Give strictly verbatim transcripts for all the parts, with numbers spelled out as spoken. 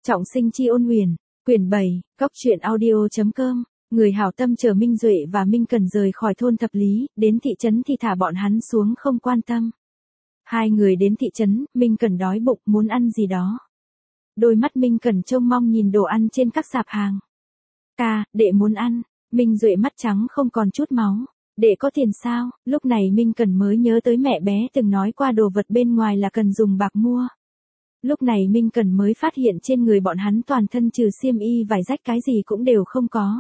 Trọng sinh chi ôn huyền, quyển bảy, góc truyện audio.com, người hảo tâm chờ Minh Duệ và Minh Cần rời khỏi thôn Thập Lý, đến thị trấn thì thả bọn hắn xuống không quan tâm. Hai người đến thị trấn, Minh Cần đói bụng muốn ăn gì đó. Đôi mắt Minh Cần trông mong nhìn đồ ăn trên các sạp hàng. Ca, đệ muốn ăn. Minh Duệ mắt trắng không còn chút máu. Đệ có tiền sao? Lúc này Minh Cần mới nhớ tới mẹ bé từng nói qua đồ vật bên ngoài là cần dùng bạc mua. Lúc này Minh Cần mới phát hiện trên người bọn hắn toàn thân trừ xiêm y vải rách cái gì cũng đều không có.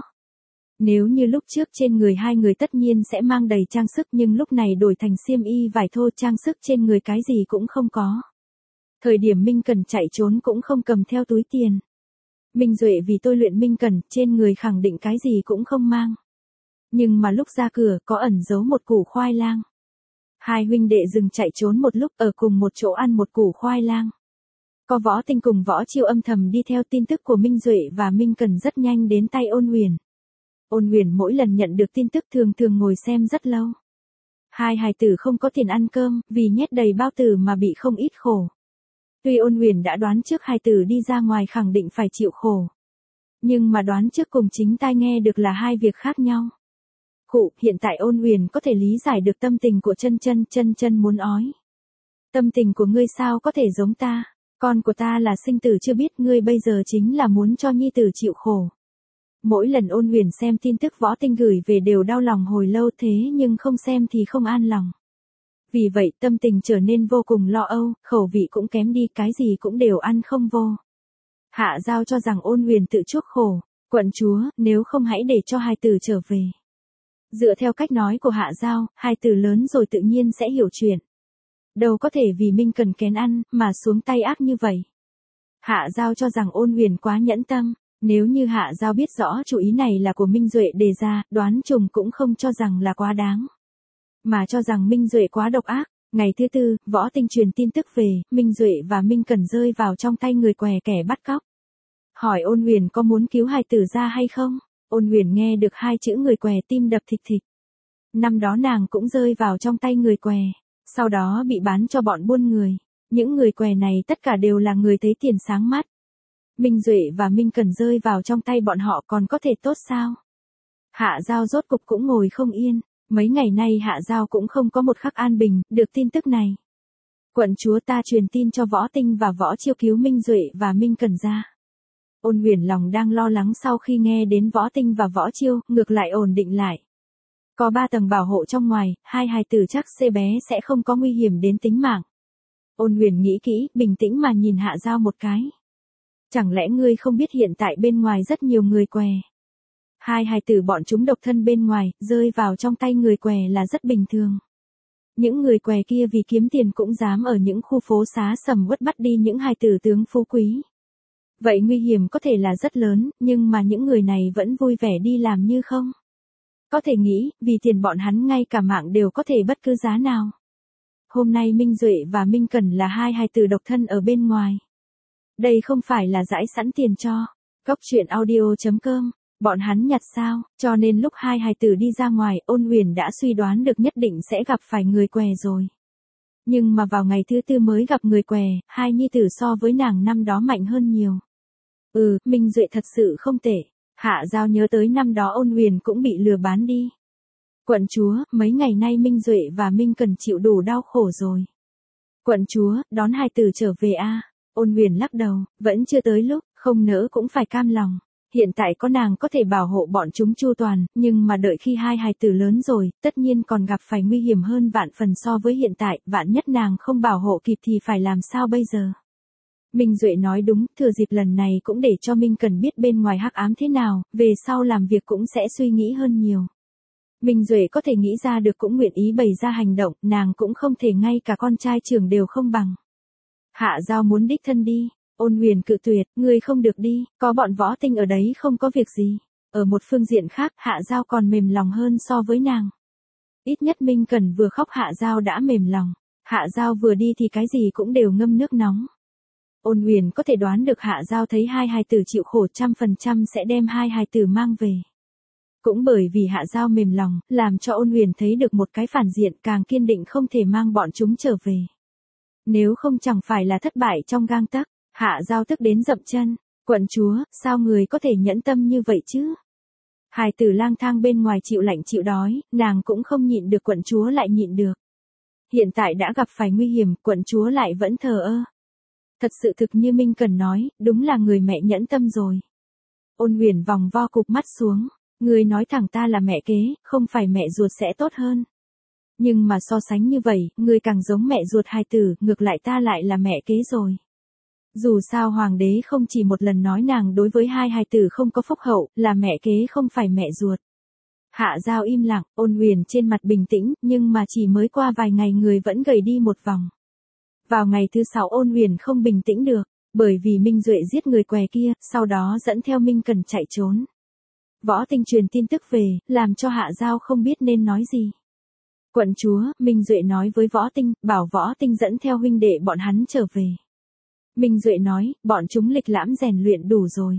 Nếu như lúc trước trên người hai người tất nhiên sẽ mang đầy trang sức, nhưng lúc này đổi thành xiêm y vải thô, trang sức trên người cái gì cũng không có. Thời điểm Minh Cần chạy trốn cũng không cầm theo túi tiền. Minh Duệ vì tôi luyện Minh Cần, trên người khẳng định cái gì cũng không mang. Nhưng mà lúc ra cửa có ẩn giấu một củ khoai lang. Hai huynh đệ dừng chạy trốn một lúc ở cùng một chỗ ăn một củ khoai lang. Có Võ Tinh cùng Võ Chiêu âm thầm đi theo tin tức của Minh Duệ và Minh Cần rất nhanh đến tay Ôn Huyền. Ôn Huyền mỗi lần nhận được tin tức thường thường ngồi xem rất lâu. Hai hài tử không có tiền ăn cơm, vì nhét đầy bao tử mà bị không ít khổ. Tuy Ôn Huyền đã đoán trước hài tử đi ra ngoài khẳng định phải chịu khổ. Nhưng mà đoán trước cùng chính tai nghe được là hai việc khác nhau. Khụ, hiện tại Ôn Huyền có thể lý giải được tâm tình của Chân Chân, Chân Chân muốn ói. Tâm tình của ngươi sao có thể giống ta? Con của ta là sinh tử chưa biết, ngươi bây giờ chính là muốn cho nhi tử chịu khổ. Mỗi lần Ôn Huyền xem tin tức Võ Tinh gửi về đều đau lòng hồi lâu, thế nhưng không xem thì không an lòng. Vì vậy tâm tình trở nên vô cùng lo âu, khẩu vị cũng kém đi, cái gì cũng đều ăn không vô. Hạ Giao cho rằng Ôn Huyền tự chuốc khổ, quận chúa, nếu không hãy để cho hai tử trở về. Dựa theo cách nói của Hạ Giao, hai tử lớn rồi tự nhiên sẽ hiểu chuyện. Đâu có thể vì Minh Cần kén ăn, mà xuống tay ác như vậy. Hạ Giao cho rằng Ôn Huyền quá nhẫn tâm, nếu như Hạ Giao biết rõ chủ ý này là của Minh Duệ đề ra, đoán chừng cũng không cho rằng là quá đáng. Mà cho rằng Minh Duệ quá độc ác. Ngày thứ tư, Võ Tinh truyền tin tức về, Minh Duệ và Minh Cần rơi vào trong tay người què kẻ bắt cóc. Hỏi Ôn Huyền có muốn cứu hài tử ra hay không? Ôn Huyền nghe được hai chữ người què tim đập thịch thịch. Năm đó nàng cũng rơi vào trong tay người què. Sau đó bị bán cho bọn buôn người. Những người què này tất cả đều là người thấy tiền sáng mắt. Minh Duệ và Minh Cần rơi vào trong tay bọn họ còn có thể tốt sao? Hạ Giao rốt cục cũng ngồi không yên. Mấy ngày nay Hạ Giao cũng không có một khắc an bình, được tin tức này. Quận chúa, ta truyền tin cho Võ Tinh và Võ Chiêu cứu Minh Duệ và Minh Cần ra. Ôn Huyền lòng đang lo lắng sau khi nghe đến Võ Tinh và Võ Chiêu, ngược lại ổn định lại. Có ba tầng bảo hộ trong ngoài, hai hài tử chắc xê bé sẽ không có nguy hiểm đến tính mạng. Ôn Huyền nghĩ kỹ, bình tĩnh mà nhìn Hạ Giao một cái. Chẳng lẽ ngươi không biết hiện tại bên ngoài rất nhiều người què? Hai hài tử bọn chúng độc thân bên ngoài, rơi vào trong tay người què là rất bình thường. Những người què kia vì kiếm tiền cũng dám ở những khu phố xá sầm uất bắt đi những hài tử tướng phú quý. Vậy nguy hiểm có thể là rất lớn, nhưng mà những người này vẫn vui vẻ đi làm như không. Có thể nghĩ, vì tiền bọn hắn ngay cả mạng đều có thể bất cứ giá nào. Hôm nay Minh Duệ và Minh Cần là hai hài tử độc thân ở bên ngoài. Đây không phải là đãi sẵn tiền cho. Góc truyện audio.com, bọn hắn nhặt sao, cho nên lúc hai hài tử đi ra ngoài, Ôn Huyền đã suy đoán được nhất định sẽ gặp phải người què rồi. Nhưng mà vào ngày thứ tư mới gặp người què, hai nhi tử so với nàng năm đó mạnh hơn nhiều. Ừ, Minh Duệ thật sự không tệ. Hạ Giao nhớ tới năm đó Ôn Huyền cũng bị lừa bán đi. Quận chúa, mấy ngày nay Minh Duệ và Minh Cần chịu đủ đau khổ rồi. Quận chúa, đón hai tử trở về a. À? Ôn Huyền lắc đầu, vẫn chưa tới lúc, không nỡ cũng phải cam lòng. Hiện tại có nàng có thể bảo hộ bọn chúng chu toàn, nhưng mà đợi khi hai hài tử lớn rồi, tất nhiên còn gặp phải nguy hiểm hơn vạn phần so với hiện tại, vạn nhất nàng không bảo hộ kịp thì phải làm sao bây giờ? Minh Duệ nói đúng, thừa dịp lần này cũng để cho Minh Cần biết bên ngoài hắc ám thế nào, về sau làm việc cũng sẽ suy nghĩ hơn nhiều. Minh Duệ có thể nghĩ ra được cũng nguyện ý bày ra hành động, nàng cũng không thể ngay cả con trai trưởng đều không bằng. Hạ Giao muốn đích thân đi. Ôn Huyền cự tuyệt, ngươi không được đi, có bọn Võ Tinh ở đấy không có việc gì. Ở một phương diện khác, Hạ Giao còn mềm lòng hơn so với nàng. Ít nhất Minh Cần vừa khóc Hạ Giao đã mềm lòng. Hạ Giao vừa đi thì cái gì cũng đều ngâm nước nóng. Ôn Huyền có thể đoán được Hạ Giao thấy hai hài tử chịu khổ trăm phần trăm sẽ đem hai hài tử mang về. Cũng bởi vì Hạ Giao mềm lòng, làm cho Ôn Huyền thấy được một cái phản diện càng kiên định không thể mang bọn chúng trở về. Nếu không chẳng phải là thất bại trong gang tấc. Hạ Giao tức đến dậm chân. Quận chúa, sao người có thể nhẫn tâm như vậy chứ? Hài tử lang thang bên ngoài chịu lạnh chịu đói, nàng cũng không nhịn được, quận chúa lại nhịn được. Hiện tại đã gặp phải nguy hiểm, quận chúa lại vẫn thờ ơ. Thật sự thực như Minh Cần nói, đúng là người mẹ nhẫn tâm rồi. Ôn Huyền vòng vo cụp mắt xuống, người nói thẳng ta là mẹ kế, không phải mẹ ruột sẽ tốt hơn. Nhưng mà so sánh như vậy, người càng giống mẹ ruột hài tử, ngược lại ta lại là mẹ kế rồi. Dù sao hoàng đế không chỉ một lần nói nàng đối với hai hài tử không có phúc hậu, là mẹ kế không phải mẹ ruột. Hạ Giao im lặng, Ôn Huyền trên mặt bình tĩnh, nhưng mà chỉ mới qua vài ngày người vẫn gầy đi một vòng. Vào ngày thứ sáu Ôn Huyền không bình tĩnh được, bởi vì Minh Duệ giết người què kia, sau đó dẫn theo Minh Cần chạy trốn. Võ Tinh truyền tin tức về, làm cho Hạ Giao không biết nên nói gì. Quận chúa, Minh Duệ nói với Võ Tinh, bảo Võ Tinh dẫn theo huynh đệ bọn hắn trở về. Minh Duệ nói, bọn chúng lịch lãm rèn luyện đủ rồi.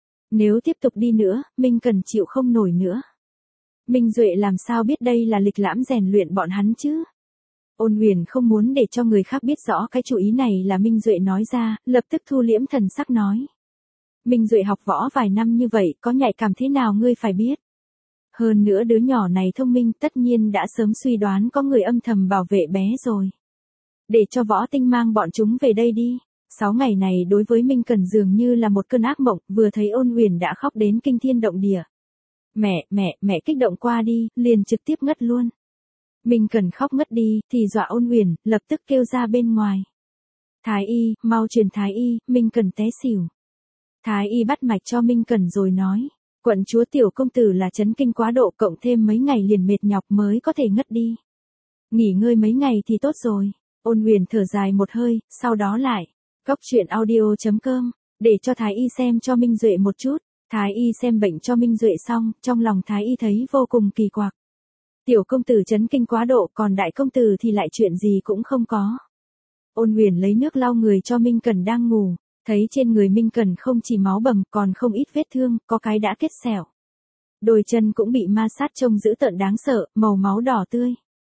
Nếu tiếp tục đi nữa, Minh Cần chịu không nổi nữa. Minh Duệ làm sao biết đây là lịch lãm rèn luyện bọn hắn chứ? Ôn Huyền không muốn để cho người khác biết rõ cái chủ ý này là Minh Duệ nói ra, lập tức thu liễm thần sắc nói. Minh Duệ học võ vài năm như vậy, có nhạy cảm thế nào ngươi phải biết. Hơn nữa đứa nhỏ này thông minh, tất nhiên đã sớm suy đoán có người âm thầm bảo vệ bé rồi. Để cho Võ Tinh mang bọn chúng về đây đi. Sáu ngày này đối với Minh Cần dường như là một cơn ác mộng, vừa thấy Ôn Huyền đã khóc đến kinh thiên động địa. Mẹ, mẹ, mẹ kích động qua đi, liền trực tiếp ngất luôn. Minh Cần khóc ngất đi, thì dọa Ôn Huyền, lập tức kêu ra bên ngoài. Thái y, mau truyền Thái y, Minh Cần té xỉu. Thái y bắt mạch cho Minh Cần rồi nói, quận chúa tiểu công tử là chấn kinh quá độ, cộng thêm mấy ngày liền mệt nhọc mới có thể ngất đi. Nghỉ ngơi mấy ngày thì tốt rồi. Ôn Huyền thở dài một hơi, sau đó lại. Góc truyện audio chấm com, để cho Thái y xem cho Minh Duệ một chút. Thái y xem bệnh cho Minh Duệ xong, trong lòng Thái y thấy vô cùng kỳ quặc. Tiểu công tử chấn kinh quá độ, còn đại công tử thì lại chuyện gì cũng không có. Ôn Huyền lấy nước lau người cho Minh Cần đang ngủ, thấy trên người Minh Cần không chỉ máu bầm, còn không ít vết thương, có cái đã kết sẹo. Đôi chân cũng bị ma sát trông dữ tợn đáng sợ, màu máu đỏ tươi.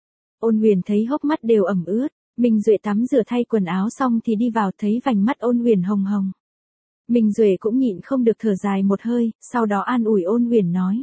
Ôn Huyền thấy hốc mắt đều ẩm ướt. Minh Duệ tắm rửa thay quần áo xong thì đi vào, thấy vành mắt Ôn Huyền hồng hồng. Minh Duệ cũng nhịn không được thở dài một hơi, sau đó an ủi Ôn Huyền nói.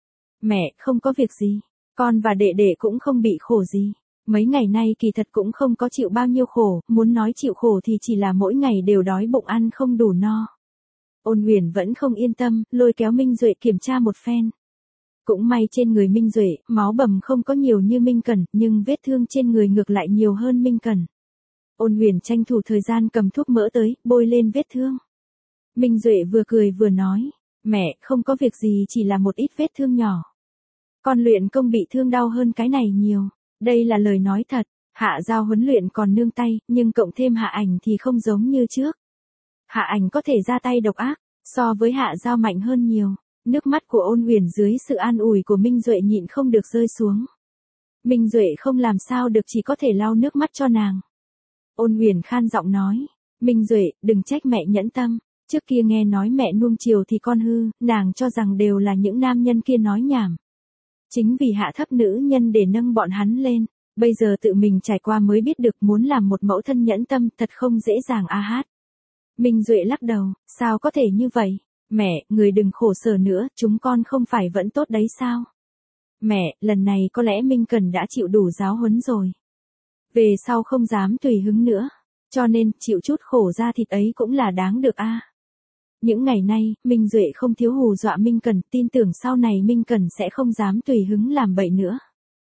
Mẹ, không có việc gì, con và đệ đệ cũng không bị khổ gì. Mấy ngày nay kỳ thật cũng không có chịu bao nhiêu khổ, muốn nói chịu khổ thì chỉ là mỗi ngày đều đói bụng ăn không đủ no. Ôn Huyền vẫn không yên tâm, lôi kéo Minh Duệ kiểm tra một phen. Cũng may trên người Minh Duệ, máu bầm không có nhiều như Minh Cần, nhưng vết thương trên người ngược lại nhiều hơn Minh Cần. Ôn Huyền tranh thủ thời gian cầm thuốc mỡ tới, bôi lên vết thương. Minh Duệ vừa cười vừa nói, mẹ, không có việc gì, chỉ là một ít vết thương nhỏ. Con luyện công bị thương đau hơn cái này nhiều, đây là lời nói thật. Hạ Giao huấn luyện còn nương tay, nhưng cộng thêm Hạ Ảnh thì không giống như trước. Hạ Ảnh có thể ra tay độc ác, so với Hạ Giao mạnh hơn nhiều. Nước mắt của Ôn Huyền dưới sự an ủi của Minh Duệ nhịn không được rơi xuống. Minh Duệ không làm sao được, chỉ có thể lau nước mắt cho nàng. Ôn Huyền khan giọng nói, Minh Duệ, đừng trách mẹ nhẫn tâm, trước kia nghe nói mẹ nuông chiều thì con hư, nàng cho rằng đều là những nam nhân kia nói nhảm. Chính vì hạ thấp nữ nhân để nâng bọn hắn lên, bây giờ tự mình trải qua mới biết được muốn làm một mẫu thân nhẫn tâm thật không dễ dàng a hát. Minh Duệ lắc đầu, sao có thể như vậy? Mẹ, người đừng khổ sở nữa, chúng con không phải vẫn tốt đấy sao? Mẹ, lần này có lẽ Minh Cần đã chịu đủ giáo huấn rồi. Về sau không dám tùy hứng nữa, cho nên chịu chút khổ ra thịt ấy cũng là đáng được a. Những ngày nay, Minh Duệ không thiếu hù dọa Minh Cần, tin tưởng sau này Minh Cần sẽ không dám tùy hứng làm bậy nữa.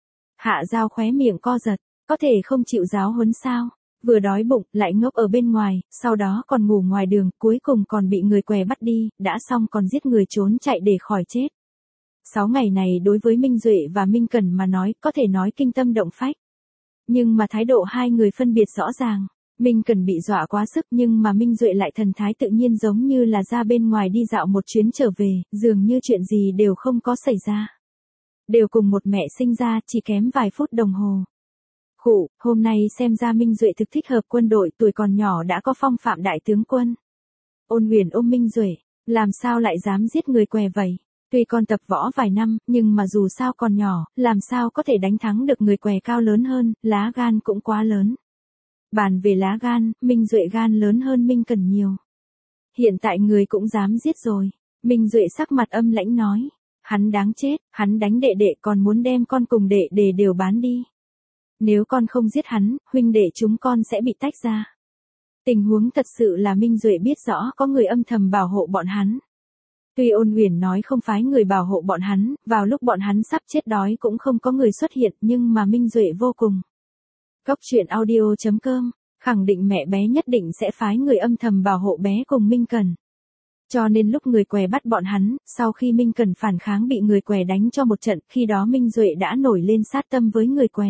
Hạ Giao khóe miệng co giật, có thể không chịu giáo huấn sao? Vừa đói bụng, lại ngốc ở bên ngoài, sau đó còn ngủ ngoài đường, cuối cùng còn bị người què bắt đi, đã xong còn giết người trốn chạy để khỏi chết. Sáu ngày này đối với Minh Duệ và Minh Cần mà nói, có thể nói kinh tâm động phách. Nhưng mà thái độ hai người phân biệt rõ ràng. Minh Cần bị dọa quá sức, nhưng mà Minh Duệ lại thần thái tự nhiên, giống như là ra bên ngoài đi dạo một chuyến trở về, dường như chuyện gì đều không có xảy ra. Đều cùng một mẹ sinh ra, chỉ kém vài phút đồng hồ. Khụ, hôm nay xem ra Minh Duệ thực thích hợp quân đội, tuổi còn nhỏ đã có phong phạm đại tướng quân. Ôn Huyền ôm Minh Duệ, làm sao lại dám giết người què vậy? Tuy con tập võ vài năm, nhưng mà dù sao còn nhỏ, làm sao có thể đánh thắng được người què cao lớn hơn, lá gan cũng quá lớn. Bàn về lá gan, Minh Duệ gan lớn hơn Minh Cần nhiều. Hiện tại người cũng dám giết rồi. Minh Duệ sắc mặt âm lãnh nói. Hắn đáng chết, hắn đánh đệ đệ còn muốn đem con cùng đệ đệ đều bán đi. Nếu con không giết hắn, huynh đệ chúng con sẽ bị tách ra. Tình huống thật sự là Minh Duệ biết rõ có người âm thầm bảo hộ bọn hắn. Tuy Ôn Huyền nói không phái người bảo hộ bọn hắn, vào lúc bọn hắn sắp chết đói cũng không có người xuất hiện, nhưng mà Minh Duệ vô cùng. Góc truyện audio chấm com, khẳng định mẹ bé nhất định sẽ phái người âm thầm bảo hộ bé cùng Minh Cần. Cho nên lúc người què bắt bọn hắn, sau khi Minh Cần phản kháng bị người què đánh cho một trận, khi đó Minh Duệ đã nổi lên sát tâm với người què.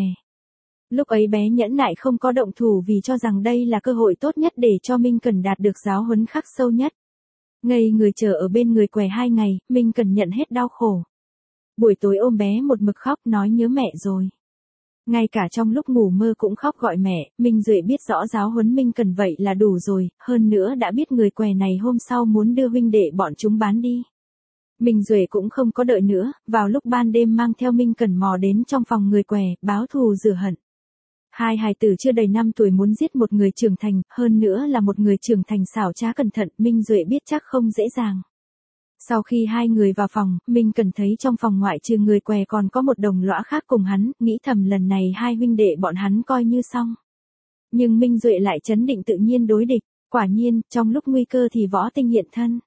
Lúc ấy bé nhẫn nại không có động thủ vì cho rằng đây là cơ hội tốt nhất để cho Minh Cần đạt được giáo huấn khắc sâu nhất. Ngây người chờ ở bên người què hai ngày, Minh Cần nhận hết đau khổ. Buổi tối ôm bé một mực khóc nói nhớ mẹ rồi. Ngay cả trong lúc ngủ mơ cũng khóc gọi mẹ, Minh Duệ biết rõ giáo huấn Minh Cần vậy là đủ rồi, hơn nữa đã biết người què này hôm sau muốn đưa huynh đệ bọn chúng bán đi. Minh Duệ cũng không có đợi nữa, vào lúc ban đêm mang theo Minh Cần mò đến trong phòng người què, báo thù rửa hận. Hai hài tử chưa đầy năm tuổi muốn giết một người trưởng thành, hơn nữa là một người trưởng thành xảo trá cẩn thận, Minh Duệ biết chắc không dễ dàng. Sau khi hai người vào phòng, Minh Cần thấy trong phòng ngoại trừ người què còn có một đồng lõa khác cùng hắn, nghĩ thầm lần này hai huynh đệ bọn hắn coi như xong. Nhưng Minh Duệ lại trấn định tự nhiên đối địch, quả nhiên, trong lúc nguy cơ thì Võ Tinh hiện thân.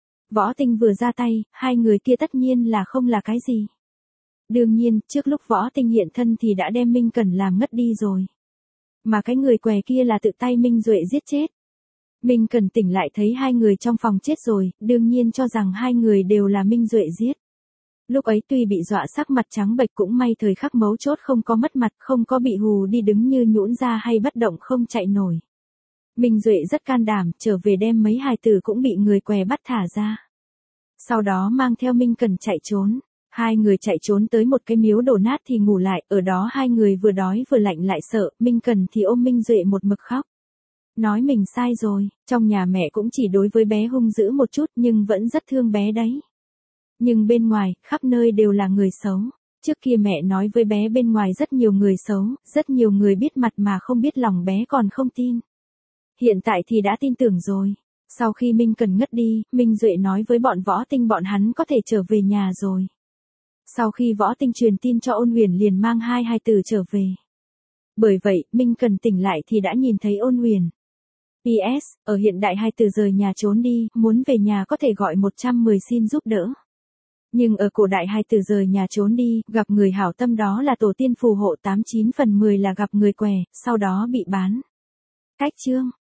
Võ Tinh vừa ra tay, hai người kia tất nhiên là không là cái gì. Đương nhiên, trước lúc Võ Tinh hiện thân thì đã đem Minh Cần làm ngất đi rồi. Mà cái người què kia là tự tay Minh Duệ giết chết. Minh Cần tỉnh lại thấy hai người trong phòng chết rồi, đương nhiên cho rằng hai người đều là Minh Duệ giết. Lúc ấy tuy bị dọa sắc mặt trắng bệch cũng may thời khắc mấu chốt không có mất mặt, không có bị hù đi đứng như nhũn ra hay bất động không chạy nổi. Minh Duệ rất can đảm, trở về đem mấy hài tử cũng bị người què bắt thả ra. Sau đó mang theo Minh Cần chạy trốn. Hai người chạy trốn tới một cái miếu đổ nát thì ngủ lại, ở đó hai người vừa đói vừa lạnh lại sợ, Minh Cần thì ôm Minh Duệ một mực khóc. Nói mình sai rồi, trong nhà mẹ cũng chỉ đối với bé hung dữ một chút nhưng vẫn rất thương bé đấy. Nhưng bên ngoài, khắp nơi đều là người xấu. Trước kia mẹ nói với bé bên ngoài rất nhiều người xấu, rất nhiều người biết mặt mà không biết lòng bé còn không tin. Hiện tại thì đã tin tưởng rồi. Sau khi Minh Cần ngất đi, Minh Duệ nói với bọn Võ Tinh bọn hắn có thể trở về nhà rồi. Sau khi Võ Tinh truyền tin cho Ôn Huyền liền mang hai hài tử trở về. Bởi vậy, Minh Cần tỉnh lại thì đã nhìn thấy Ôn Huyền. pê ét, ở hiện đại hai tử rời nhà trốn đi, muốn về nhà có thể gọi một trăm mười xin giúp đỡ. Nhưng ở cổ đại hai tử rời nhà trốn đi, gặp người hảo tâm đó là tổ tiên phù hộ tám chín phần mười là gặp người què, sau đó bị bán. Cách chương